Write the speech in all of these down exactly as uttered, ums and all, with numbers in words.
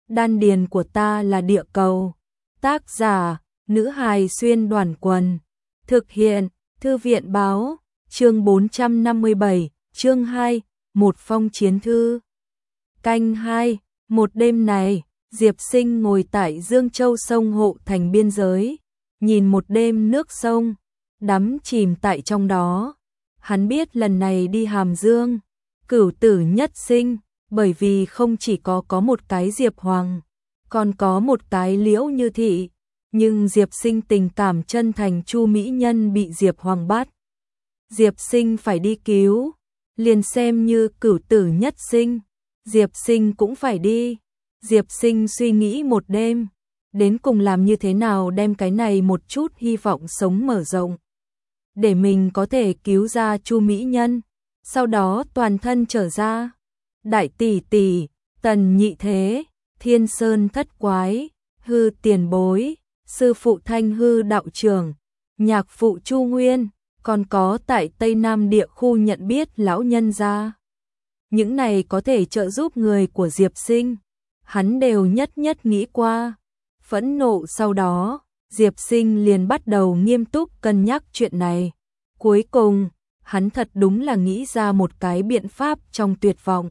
đan điền của ta là địa cầu. Tác giả, nữ hài xuyên đoàn quần. Thực hiện, thư viện báo, chương bốn trăm năm mươi bảy, chương hai, một phong chiến thư. Canh hai, một đêm này, Diệp Sinh ngồi tại Dương Châu sông Hộ Thành biên giới, nhìn một đêm nước sông, đắm chìm tại trong đó. Hắn biết lần này đi Hàm Dương, cửu tử nhất sinh, bởi vì không chỉ có có một cái Diệp Hoàng, còn có một cái Liễu Như Thị, nhưng Diệp Sinh tình cảm chân thành Chu mỹ nhân bị Diệp Hoàng bắt. Diệp Sinh phải đi cứu, liền xem như cửu tử nhất sinh, Diệp Sinh cũng phải đi. Diệp Sinh suy nghĩ một đêm, đến cùng làm như thế nào đem cái này một chút hy vọng sống mở rộng, để mình có thể cứu ra Chu mỹ nhân, sau đó toàn thân trở ra. Đại tỷ tỷ, Tần nhị thế, Thiên Sơn thất quái, Hư tiền bối, sư phụ Thanh Hư đạo trưởng, nhạc phụ Chu Nguyên, còn có tại Tây Nam địa khu nhận biết lão nhân gia. Những này có thể trợ giúp người của Diệp Sinh, hắn đều nhất nhất nghĩ qua. Phẫn nộ sau đó, Diệp Sinh liền bắt đầu nghiêm túc cân nhắc chuyện này. Cuối cùng, hắn thật đúng là nghĩ ra một cái biện pháp trong tuyệt vọng.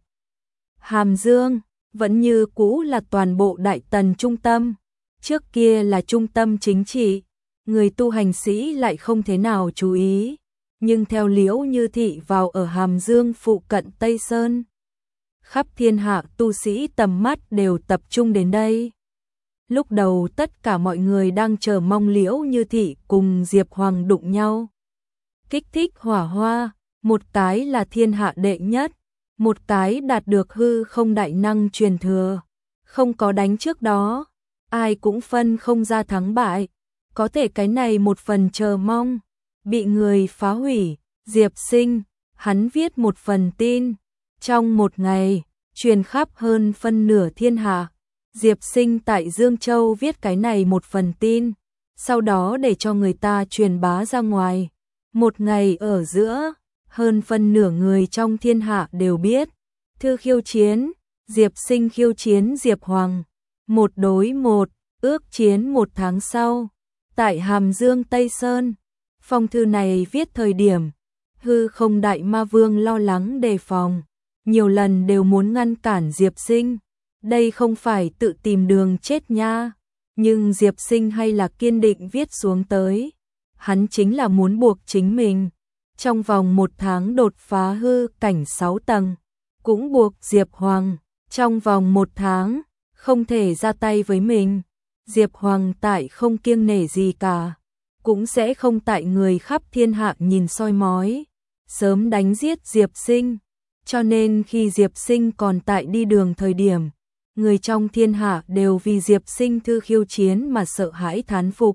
Hàm Dương vẫn như cũ là toàn bộ Đại Tần trung tâm, trước kia là trung tâm chính trị, người tu hành sĩ lại không thế nào chú ý, nhưng theo Liễu Như Thị vào ở Hàm Dương phụ cận Tây Sơn, khắp thiên hạ tu sĩ tầm mắt đều tập trung đến đây. Lúc đầu tất cả mọi người đang chờ mong Liễu Như Thị cùng Diệp Hoàng đụng nhau, kích thích hỏa hoa, một cái là thiên hạ đệ nhất, một cái đạt được hư không đại năng truyền thừa, không có đánh trước đó, ai cũng phân không ra thắng bại. Có thể cái này một phần chờ mong bị người phá hủy. Diệp Sinh, hắn viết một phần tin, trong một ngày truyền khắp hơn phân nửa thiên hạ. Diệp Sinh tại Dương Châu viết cái này một phần tin, sau đó để cho người ta truyền bá ra ngoài. Một ngày ở giữa, hơn phân nửa người trong thiên hạ đều biết. Thư khiêu chiến, Diệp Sinh khiêu chiến Diệp Hoàng, một đối một, ước chiến một tháng sau, tại Hàm Dương Tây Sơn. Phong thư này viết thời điểm, hư không đại ma vương lo lắng đề phòng, nhiều lần đều muốn ngăn cản Diệp Sinh. Đây không phải tự tìm đường chết nha, nhưng Diệp Sinh hay là kiên định viết xuống tới. Hắn chính là muốn buộc chính mình trong vòng một tháng đột phá hư cảnh sáu tầng, cũng buộc Diệp Hoàng trong vòng một tháng không thể ra tay với mình. Diệp Hoàng tại không kiêng nể gì cả, cũng sẽ không tại người khắp thiên hạ nhìn soi mói, sớm đánh giết Diệp Sinh. Cho nên khi Diệp Sinh còn tại đi đường thời điểm, người trong thiên hạ đều vì Diệp Sinh thư khiêu chiến mà sợ hãi thán phục.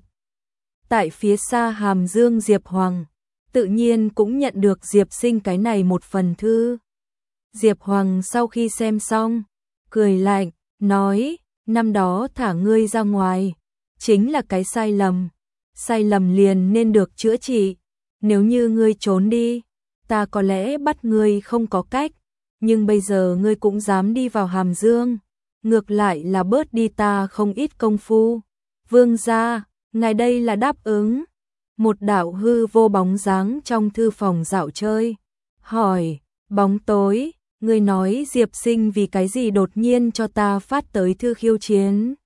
Tại phía xa Hàm Dương Diệp Hoàng, tự nhiên cũng nhận được Diệp Sinh cái này một phần thư. Diệp Hoàng sau khi xem xong, cười lạnh, nói, năm đó thả ngươi ra ngoài, chính là cái sai lầm, sai lầm liền nên được chữa trị. Nếu như ngươi trốn đi, ta có lẽ bắt ngươi không có cách, nhưng bây giờ ngươi cũng dám đi vào Hàm Dương, ngược lại là bớt đi ta không ít công phu. Vương gia, ngài đây là đáp ứng. Một đạo hư vô bóng dáng trong thư phòng dạo chơi, hỏi, bóng tối, ngươi nói Diệp Sinh vì cái gì đột nhiên cho ta phát tới thư khiêu chiến?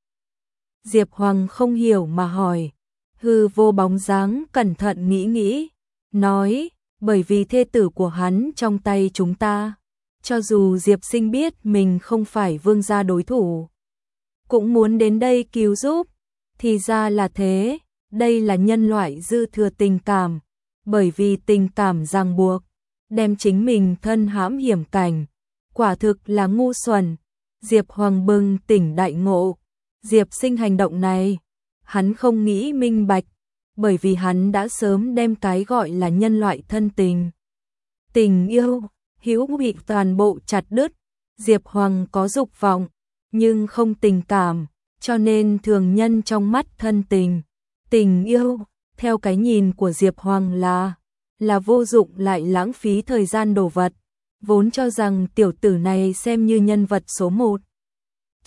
Diệp Hoàng không hiểu mà hỏi. Hư vô bóng dáng cẩn thận nghĩ nghĩ, nói, bởi vì thê tử của hắn trong tay chúng ta. Cho dù Diệp Sinh biết mình không phải vương gia đối thủ, cũng muốn đến đây cứu giúp. Thì ra là thế, đây là nhân loại dư thừa tình cảm, bởi vì tình cảm ràng buộc, đem chính mình thân hãm hiểm cảnh, quả thực là ngu xuẩn. Diệp Hoàng bừng tỉnh đại ngộ, Diệp Sinh hành động này, hắn không nghĩ minh bạch, bởi vì hắn đã sớm đem cái gọi là nhân loại thân tình, tình yêu, hữu bị toàn bộ chặt đứt. Diệp Hoàng có dục vọng, nhưng không tình cảm, cho nên thường nhân trong mắt thân tình, tình yêu, theo cái nhìn của Diệp Hoàng là, là vô dụng lại lãng phí thời gian đồ vật, vốn cho rằng tiểu tử này xem như nhân vật số một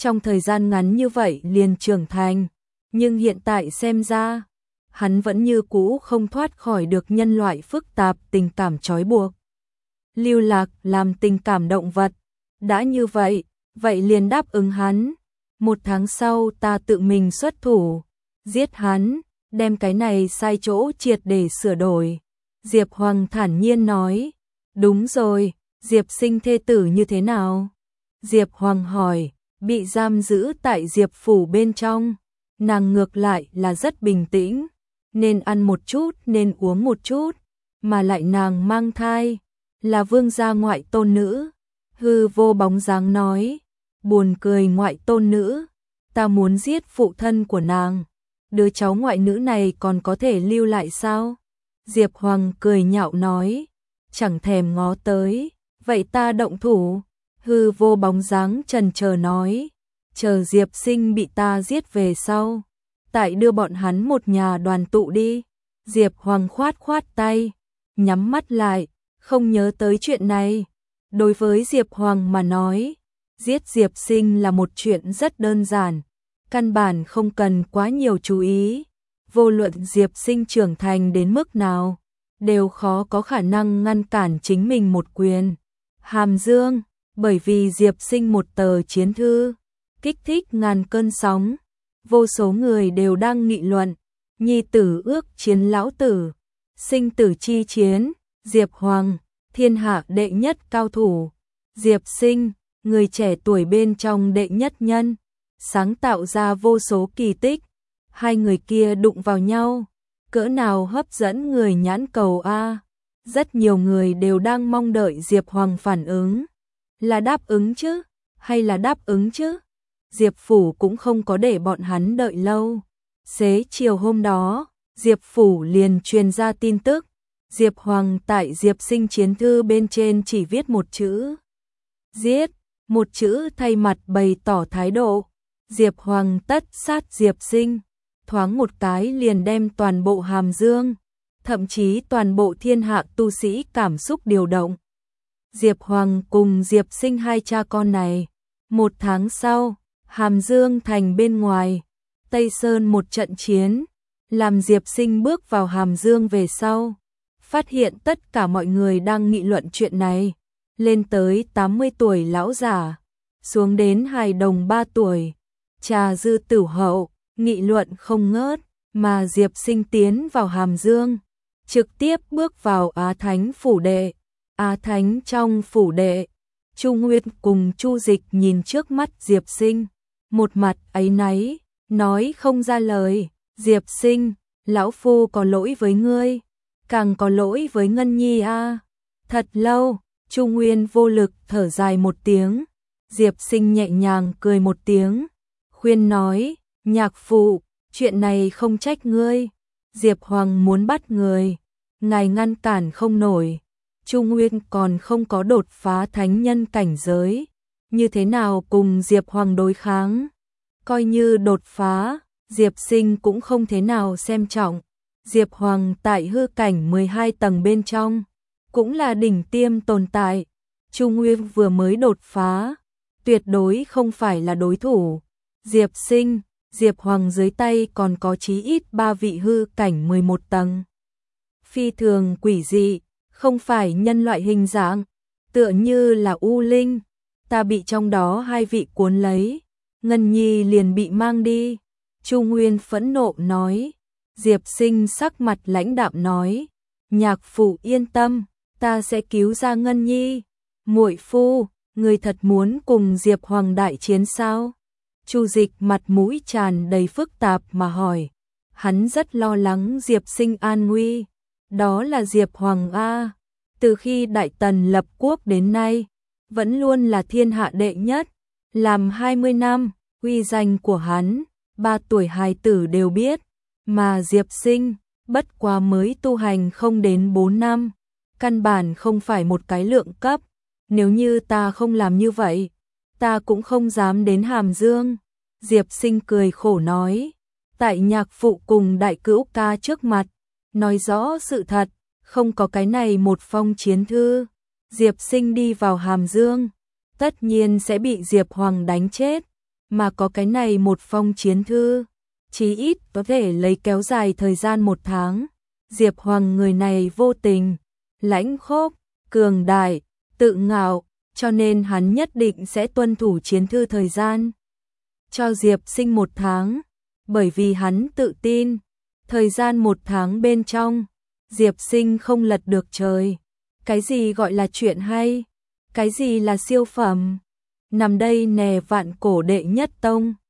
trong thời gian ngắn như vậy liền trưởng thành, nhưng hiện tại xem ra, hắn vẫn như cũ không thoát khỏi được nhân loại phức tạp tình cảm trói buộc. Lưu Lạc làm tình cảm động vật, đã như vậy, vậy liền đáp ứng hắn. Một tháng sau ta tự mình xuất thủ, giết hắn, đem cái này sai chỗ triệt để sửa đổi. Diệp Hoàng thản nhiên nói, đúng rồi, Diệp Sinh thê tử như thế nào? Diệp Hoàng hỏi, bị giam giữ tại Diệp phủ bên trong, nàng ngược lại là rất bình tĩnh, nên ăn một chút, nên uống một chút, mà lại nàng mang thai, là vương gia ngoại tôn nữ. Hư Vô bóng dáng nói, buồn cười, ngoại tôn nữ, ta muốn giết phụ thân của nàng, đứa cháu ngoại nữ này còn có thể lưu lại sao? Diệp Hoàng cười nhạo nói, chẳng thèm ngó tới, vậy ta động thủ. Hư Vô bóng dáng chần chờ nói, chờ Diệp Sinh bị ta giết về sau, tại đưa bọn hắn một nhà đoàn tụ đi. Diệp Hoàng khoát khoát tay, nhắm mắt lại, không nhớ tới chuyện này. Đối với Diệp Hoàng mà nói, giết Diệp Sinh là một chuyện rất đơn giản, căn bản không cần quá nhiều chú ý. Vô luận Diệp Sinh trưởng thành đến mức nào, đều khó có khả năng ngăn cản chính mình một quyền. Hàm Dương, bởi vì Diệp Sinh một tờ chiến thư, kích thích ngàn cơn sóng, vô số người đều đang nghị luận, nhi tử ước chiến lão tử, sinh tử chi chiến, Diệp Hoàng, thiên hạ đệ nhất cao thủ, Diệp Sinh, người trẻ tuổi bên trong đệ nhất nhân, sáng tạo ra vô số kỳ tích. Hai người kia đụng vào nhau, cỡ nào hấp dẫn người nhãn cầu a. Rất nhiều người đều đang mong đợi Diệp Hoàng phản ứng, là đáp ứng chứ, hay là đáp ứng chứ. Diệp Phủ cũng không có để bọn hắn đợi lâu. Xế chiều hôm đó, Diệp Phủ liền truyền ra tin tức, Diệp Hoàng tại Diệp Sinh chiến thư bên trên chỉ viết một chữ, giết, một chữ thay mặt bày tỏ thái độ. Diệp Hoàng tất sát Diệp Sinh, thoáng một cái liền đem toàn bộ Hàm Dương, thậm chí toàn bộ thiên hạ tu sĩ cảm xúc điều động. Diệp Hoàng cùng Diệp Sinh hai cha con này, một tháng sau, Hàm Dương thành bên ngoài, Tây Sơn một trận chiến, làm Diệp Sinh bước vào Hàm Dương về sau, phát hiện tất cả mọi người đang nghị luận chuyện này, lên tới tám mươi tuổi lão giả, xuống đến hài đồng ba tuổi, trà dư tửu hậu, nghị luận không ngớt, mà Diệp Sinh tiến vào Hàm Dương, trực tiếp bước vào Á Thánh phủ đệ. Á Thánh trong phủ đệ, Chu Nguyên cùng Chu Dịch nhìn trước mắt Diệp Sinh, một mặt áy náy, nói không ra lời. Diệp Sinh, lão phu có lỗi với ngươi, càng có lỗi với Ngân Nhi a. Thật lâu, Chu Nguyên vô lực thở dài một tiếng. Diệp Sinh nhẹ nhàng cười một tiếng, khuyên nói, nhạc phụ, chuyện này không trách ngươi. Diệp Hoàng muốn bắt người, ngài ngăn cản không nổi. Chu Nguyên còn không có đột phá thánh nhân cảnh giới, như thế nào cùng Diệp Hoàng đối kháng? Coi như đột phá, Diệp Sinh cũng không thế nào xem trọng. Diệp Hoàng tại hư cảnh mười hai tầng bên trong, cũng là đỉnh tiêm tồn tại. Chu Nguyên vừa mới đột phá, tuyệt đối không phải là đối thủ. Diệp Sinh, Diệp Hoàng dưới tay còn có chí ít ba vị hư cảnh mười một tầng. Phi thường quỷ dị, không phải nhân loại hình dạng, tựa như là u linh. Ta bị trong đó hai vị cuốn lấy, Ngân Nhi liền bị mang đi. Chu Nguyên phẫn nộ nói. Diệp Sinh sắc mặt lãnh đạm nói, nhạc phụ yên tâm, ta sẽ cứu ra Ngân Nhi. Muội phu, người thật muốn cùng Diệp Hoàng đại chiến sao? Chu Dịch mặt mũi tràn đầy phức tạp mà hỏi. Hắn rất lo lắng Diệp Sinh an nguy. Đó là Diệp Hoàng a, từ khi Đại Tần lập quốc đến nay, vẫn luôn là thiên hạ đệ nhất, làm hai mươi năm, uy danh của hắn, ba tuổi hài tử đều biết, mà Diệp Sinh, bất quá mới tu hành không đến bốn năm, căn bản không phải một cái lượng cấp, nếu như ta không làm như vậy, ta cũng không dám đến Hàm Dương. Diệp Sinh cười khổ nói, tại nhạc phụ cùng đại cữu ca trước mặt, nói rõ sự thật, không có cái này một phong chiến thư, Diệp Sinh đi vào Hàm Dương, tất nhiên sẽ bị Diệp Hoàng đánh chết, mà có cái này một phong chiến thư, chí ít có thể lấy kéo dài thời gian một tháng. Diệp Hoàng người này vô tình, lãnh khốc, cường đại, tự ngạo, cho nên hắn nhất định sẽ tuân thủ chiến thư thời gian cho Diệp Sinh một tháng, bởi vì hắn tự tin, thời gian một tháng bên trong, Diệp Sinh không lật được trời. Cái gì gọi là chuyện hay? Cái gì là siêu phẩm? Nằm đây nè vạn cổ đệ nhất tông.